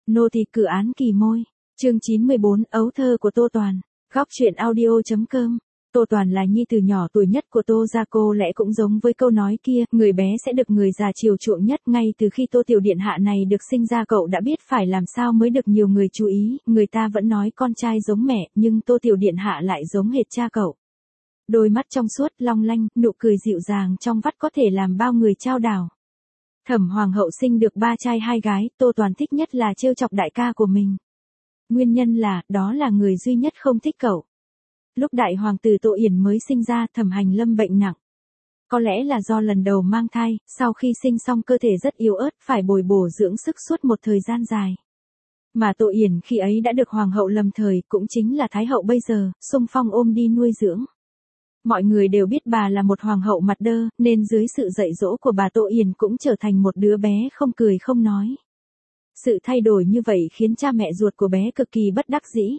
Nô tỳ cử án kỳ môi. Chương 94, ấu thơ của Tô Toàn. Góc truyện audio.com. Tô Toàn là nhi tử nhỏ tuổi nhất của Tô gia, cô lẽ cũng giống với câu nói kia, người bé sẽ được người già chiều chuộng nhất. Ngay từ khi Tô tiểu điện hạ này được sinh ra, cậu đã biết phải làm sao mới được nhiều người chú ý. Người ta vẫn nói con trai giống mẹ, nhưng Tô tiểu điện hạ lại giống hệt cha cậu. Đôi mắt trong suốt long lanh, nụ cười dịu dàng trong vắt có thể làm bao người chao đảo. Thẩm hoàng hậu sinh được 3 trai 2 gái, Tô Toàn thích nhất là trêu chọc đại ca của mình. Nguyên nhân là, đó là người duy nhất không thích cậu. Lúc đại hoàng tử Tô Yển mới sinh ra, Thẩm Hành Lâm bệnh nặng. Có lẽ là do lần đầu mang thai, sau khi sinh xong cơ thể rất yếu ớt, phải bồi bổ dưỡng sức suốt một thời gian dài. Mà Tô Yển khi ấy đã được hoàng hậu lầm thời, cũng chính là thái hậu bây giờ, xung phong ôm đi nuôi dưỡng. Mọi người đều biết bà là một hoàng hậu mặt đơ, nên dưới sự dạy dỗ của bà Tô Yển cũng trở thành một đứa bé không cười không nói. Sự thay đổi như vậy khiến cha mẹ ruột của bé cực kỳ bất đắc dĩ.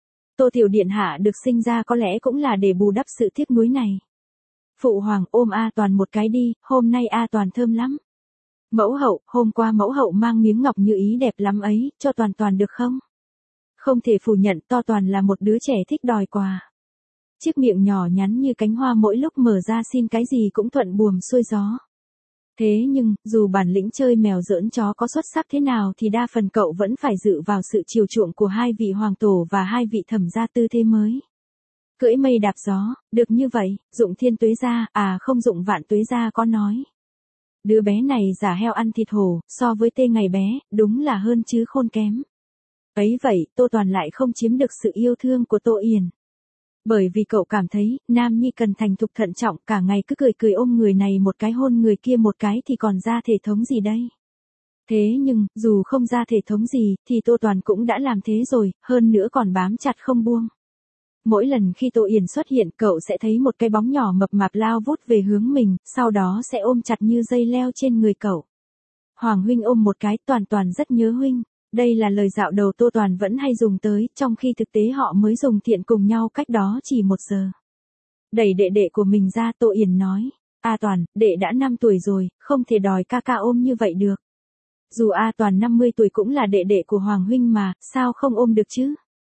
Tô tiểu điện hạ được sinh ra có lẽ cũng là để bù đắp sự tiếc nuối này. Phụ hoàng ôm A Toàn một cái đi, hôm nay A Toàn thơm lắm. Mẫu hậu, hôm qua mẫu hậu mang miếng ngọc như ý đẹp lắm ấy, cho Toàn Toàn được không? Không thể phủ nhận To Toàn là một đứa trẻ thích đòi quà. Chiếc miệng nhỏ nhắn như cánh hoa mỗi lúc mở ra xin cái gì cũng thuận buồm xuôi gió. Thế nhưng, dù bản lĩnh chơi mèo giỡn chó có xuất sắc thế nào thì đa phần cậu vẫn phải dựa vào sự chiều chuộng của 2 vị hoàng tổ và 2 vị thẩm gia tư thế mới. Cưỡi mây đạp gió, được như vậy, dụng thiên tuế gia, không dụng vạn tuế gia có nói. Đứa bé này giả heo ăn thịt hổ, so với tê ngày bé, đúng là hơn chứ khôn kém. Ấy vậy, Tô Toàn lại không chiếm được sự yêu thương của Tô Yển. Bởi vì cậu cảm thấy, nam nhi cần thành thục thận trọng, cả ngày cứ cười cười ôm người này một cái hôn người kia một cái thì còn ra thể thống gì đây. Thế nhưng, dù không ra thể thống gì, thì Tô Toàn cũng đã làm thế rồi, hơn nữa còn bám chặt không buông. Mỗi lần khi Tô Yển xuất hiện, cậu sẽ thấy một cái bóng nhỏ mập mạp lao vút về hướng mình, sau đó sẽ ôm chặt như dây leo trên người cậu. Hoàng huynh ôm một cái, Toàn Toàn rất nhớ huynh. Đây là lời dạo đầu Tô Toàn vẫn hay dùng tới, trong khi thực tế họ mới dùng thiện cùng nhau cách đó chỉ 1 giờ. Đẩy đệ đệ của mình ra, Tô Yển nói, A Toàn, đệ đã 5 tuổi rồi, không thể đòi ca ca ôm như vậy được. Dù A Toàn 50 tuổi cũng là đệ đệ của Hoàng huynh mà, sao không ôm được chứ?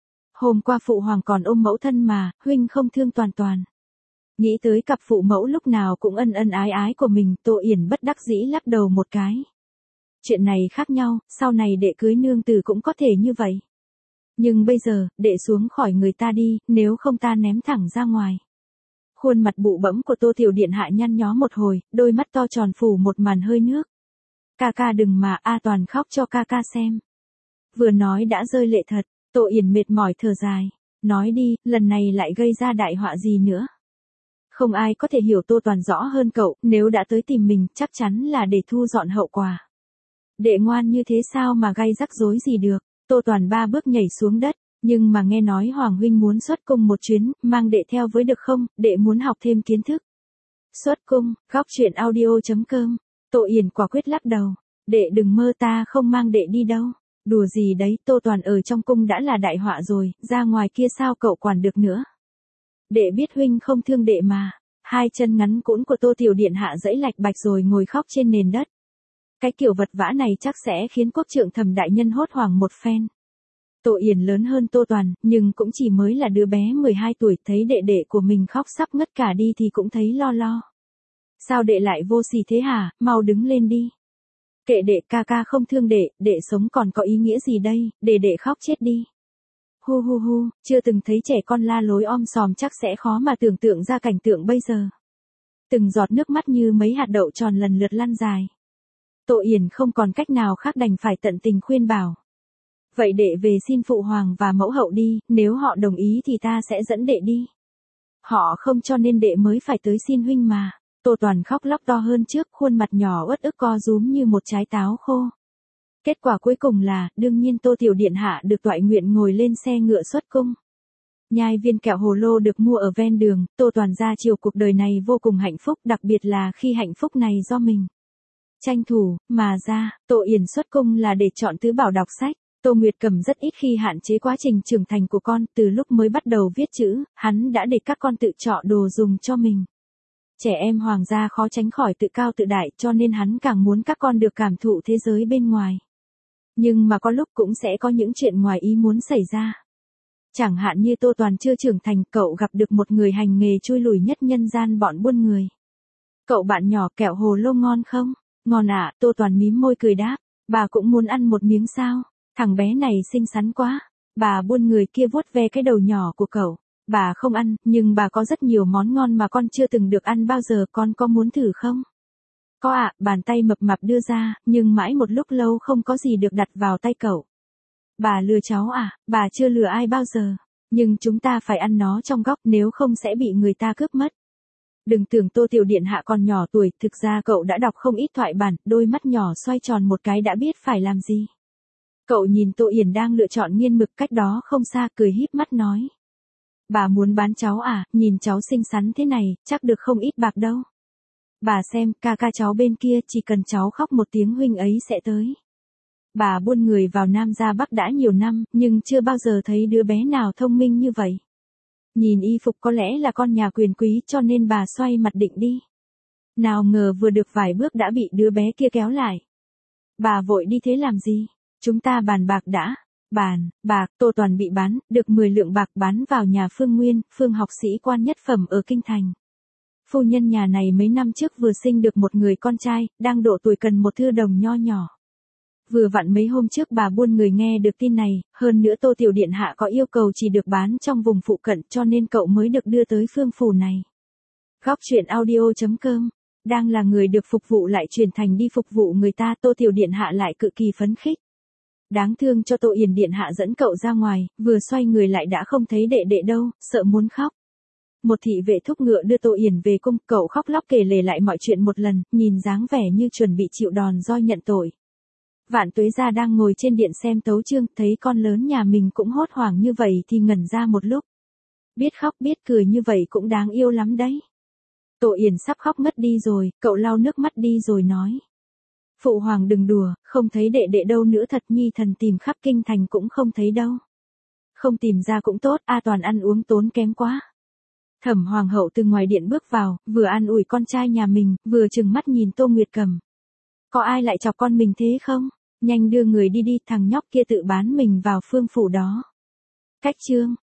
Hôm qua phụ hoàng còn ôm mẫu thân mà, huynh không thương Toàn Toàn. Nghĩ tới cặp phụ mẫu lúc nào cũng ân ân ái ái của mình, Tô Yển bất đắc dĩ lắc đầu một cái. Chuyện này khác nhau, sau này đệ cưới nương tử cũng có thể như vậy. Nhưng bây giờ, đệ xuống khỏi người ta đi, nếu không ta ném thẳng ra ngoài. Khuôn mặt bụ bẫm của Tô tiểu điện hạ nhăn nhó một hồi, đôi mắt to tròn phủ một màn hơi nước. Ca ca đừng mà, A Toàn khóc cho ca ca xem. Vừa nói đã rơi lệ thật, Tô Yển mệt mỏi thở dài. Nói đi, lần này lại gây ra đại họa gì nữa. Không ai có thể hiểu Tô Toàn rõ hơn cậu, nếu đã tới tìm mình, chắc chắn là để thu dọn hậu quả. Đệ ngoan như thế sao mà gây rắc rối gì được. Tô Toàn 3 bước nhảy xuống đất, nhưng mà nghe nói Hoàng huynh muốn xuất cung một chuyến, mang đệ theo với được không, đệ muốn học thêm kiến thức. Xuất cung, góc truyện audio.com. Tô Yển quả quyết lắc đầu, đệ đừng mơ, ta không mang đệ đi đâu. Đùa gì đấy, Tô Toàn ở trong cung đã là đại họa rồi, ra ngoài kia sao cậu quản được nữa. Đệ biết huynh không thương đệ mà. 2 chân ngắn cũn của Tô tiểu điện hạ giãy lạch bạch rồi ngồi khóc trên nền đất. Cái kiểu vật vã này chắc sẽ khiến quốc trượng Thẩm đại nhân hốt hoảng một phen. Tô Yển lớn hơn Tô Toàn, nhưng cũng chỉ mới là đứa bé 12 tuổi, thấy đệ đệ của mình khóc sắp ngất cả đi thì cũng thấy lo lo. Sao đệ lại vô sỉ thế hả, mau đứng lên đi. Kệ đệ, ca ca không thương đệ, đệ sống còn có ý nghĩa gì đây, để đệ khóc chết đi. Hu hu hu, chưa từng thấy trẻ con la lối om sòm chắc sẽ khó mà tưởng tượng ra cảnh tượng bây giờ. Từng giọt nước mắt như mấy hạt đậu tròn lần lượt lăn dài. Tô Yển không còn cách nào khác đành phải tận tình khuyên bảo. Vậy đệ về xin phụ hoàng và mẫu hậu đi, nếu họ đồng ý thì ta sẽ dẫn đệ đi. Họ không cho nên đệ mới phải tới xin huynh mà. Tô Toàn khóc lóc to hơn trước, khuôn mặt nhỏ uất ức co rúm như một trái táo khô. Kết quả cuối cùng là, đương nhiên Tô tiểu điện hạ được toại nguyện ngồi lên xe ngựa xuất cung. Nhai viên kẹo hồ lô được mua ở ven đường, Tô Toàn ra chiều cuộc đời này vô cùng hạnh phúc, đặc biệt là khi hạnh phúc này do mình tranh thủ, mà ra, Tô Yển xuất cung là để chọn tứ bảo đọc sách. Tô Nguyệt Cầm rất ít khi hạn chế quá trình trưởng thành của con, từ lúc mới bắt đầu viết chữ, hắn đã để các con tự chọn đồ dùng cho mình. Trẻ em hoàng gia khó tránh khỏi tự cao tự đại, cho nên hắn càng muốn các con được cảm thụ thế giới bên ngoài. Nhưng mà có lúc cũng sẽ có những chuyện ngoài ý muốn xảy ra. Chẳng hạn như Tô Toàn chưa trưởng thành, cậu gặp được một người hành nghề chui lủi nhất nhân gian bọn buôn người. Cậu bạn nhỏ, kẹo hồ lô ngon không? Ngon ạ, Tô Toàn mím môi cười đáp. Bà cũng muốn ăn một miếng sao? Thằng bé này xinh xắn quá. Bà buôn người kia vuốt ve cái đầu nhỏ của cậu. Bà không ăn, nhưng bà có rất nhiều món ngon mà con chưa từng được ăn bao giờ, con có muốn thử không? Có ạ, bàn tay mập mạp đưa ra, nhưng mãi một lúc lâu không có gì được đặt vào tay cậu. Bà lừa cháu à, bà chưa lừa ai bao giờ. Nhưng chúng ta phải ăn nó trong góc, nếu không sẽ bị người ta cướp mất. Đừng tưởng Tô Tiểu Điện Hạ còn nhỏ tuổi, thực ra cậu đã đọc không ít thoại bản, đôi mắt nhỏ xoay tròn một cái đã biết phải làm gì. Cậu nhìn Tô Yển đang lựa chọn nghiên mực cách đó không xa, cười híp mắt nói. Bà muốn bán cháu à, nhìn cháu xinh xắn thế này, chắc được không ít bạc đâu. Bà xem, ca ca cháu bên kia, chỉ cần cháu khóc một tiếng huynh ấy sẽ tới. Bà buôn người vào Nam ra Bắc đã nhiều năm, nhưng chưa bao giờ thấy đứa bé nào thông minh như vậy. Nhìn y phục có lẽ là con nhà quyền quý cho nên bà xoay mặt định đi. Nào ngờ vừa được vài bước đã bị đứa bé kia kéo lại. Bà vội đi thế làm gì? Chúng ta bàn bạc đã. Bàn, bạc, Tô Toàn bị bán, được 10 lượng bạc bán vào nhà Phương Nguyên, Phương học sĩ quan nhất phẩm ở Kinh Thành. Phu nhân nhà này mấy năm trước vừa sinh được một người con trai, đang độ tuổi cần một thư đồng nho nhỏ. Vừa vặn mấy hôm trước bà buôn người nghe được tin này, hơn nữa Tô Tiểu Điện Hạ có yêu cầu chỉ được bán trong vùng phụ cận cho nên cậu mới được đưa tới phương phủ này. Góc truyện audio.com. Đang là người được phục vụ lại chuyển thành đi phục vụ người ta, Tô Tiểu Điện Hạ lại cực kỳ phấn khích. Đáng thương cho Tô Yển Điện Hạ dẫn cậu ra ngoài, vừa xoay người lại đã không thấy đệ đệ đâu, sợ muốn khóc. Một thị vệ thúc ngựa đưa Tô Yển về cung, cậu khóc lóc kể lể lại mọi chuyện một lần, nhìn dáng vẻ như chuẩn bị chịu đòn roi nhận tội. Vạn Tuế Gia đang ngồi trên điện xem tấu chương, thấy con lớn nhà mình cũng hốt hoảng như vậy thì ngẩn ra một lúc. Biết khóc biết cười như vậy cũng đáng yêu lắm đấy. Tô Yển sắp khóc ngất đi rồi, cậu lau nước mắt đi rồi nói. Phụ hoàng đừng đùa, không thấy đệ đệ đâu nữa, thật nhi thần tìm khắp kinh thành cũng không thấy đâu. Không tìm ra cũng tốt, A Toàn ăn uống tốn kém quá. Thẩm hoàng hậu từ ngoài điện bước vào, vừa an ủi con trai nhà mình, vừa trừng mắt nhìn Tô Nguyệt Cầm. Có ai lại chọc con mình thế không? Nhanh đưa người đi đi, thằng nhóc kia tự bán mình vào phương phủ đó. Cách chương.